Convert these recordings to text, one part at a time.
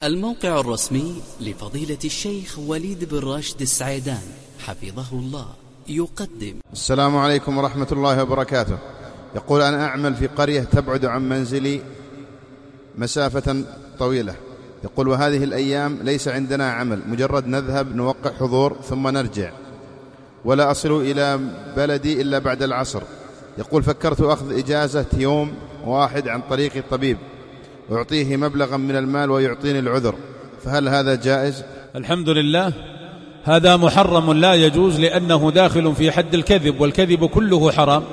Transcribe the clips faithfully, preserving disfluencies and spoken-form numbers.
الموقع الرسمي لفضيلة الشيخ وليد بن راشد السعيدان حفظه الله يقدم. السلام عليكم ورحمة الله وبركاته. يقول: أنا أعمل في قرية تبعد عن منزلي مسافة طويلة. يقول: وهذه الأيام ليس عندنا عمل، مجرد نذهب نوقع حضور ثم نرجع، ولا أصل إلى بلدي إلا بعد العصر. يقول: فكرت أخذ إجازة يوم واحد عن طريق الطبيب ويعطيه مبلغا من المال ويعطيني العذر، فهل هذا جائز؟ الحمد لله، هذا محرم لا يجوز، لأنه داخل في حد الكذب، والكذب كله حرام،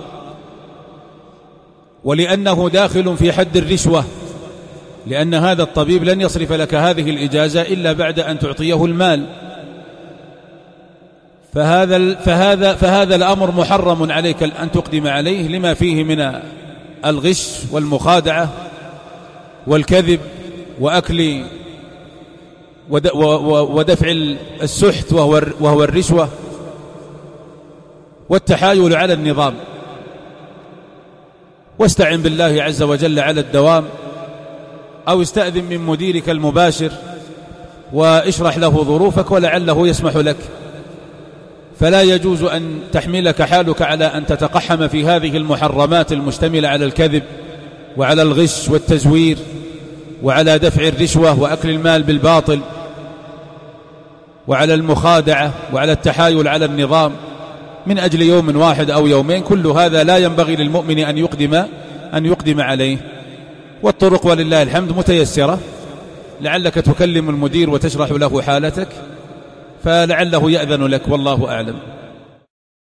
ولأنه داخل في حد الرشوة، لأن هذا الطبيب لن يصرف لك هذه الإجازة إلا بعد أن تعطيه المال، فهذا, فهذا, فهذا الأمر محرم عليك أن تقدم عليه لما فيه من الغش والمخادعة والكذب وأكل ودفع السحت وهو الرشوة والتحايل على النظام. واستعن بالله عز وجل على الدوام، أو استأذن من مديرك المباشر واشرح له ظروفك ولعله يسمح لك. فلا يجوز أن تحملك حالك على أن تتقحم في هذه المحرمات المشتملة على الكذب وعلى الغش والتزوير وعلى دفع الرشوة وأكل المال بالباطل وعلى المخادعة وعلى التحايل على النظام من أجل يوم واحد أو يومين. كل هذا لا ينبغي للمؤمن أن يقدم أن يقدم عليه. والطرق ولله الحمد متيسرة، لعلك تكلم المدير وتشرح له حالتك فلعله يأذن لك، والله أعلم.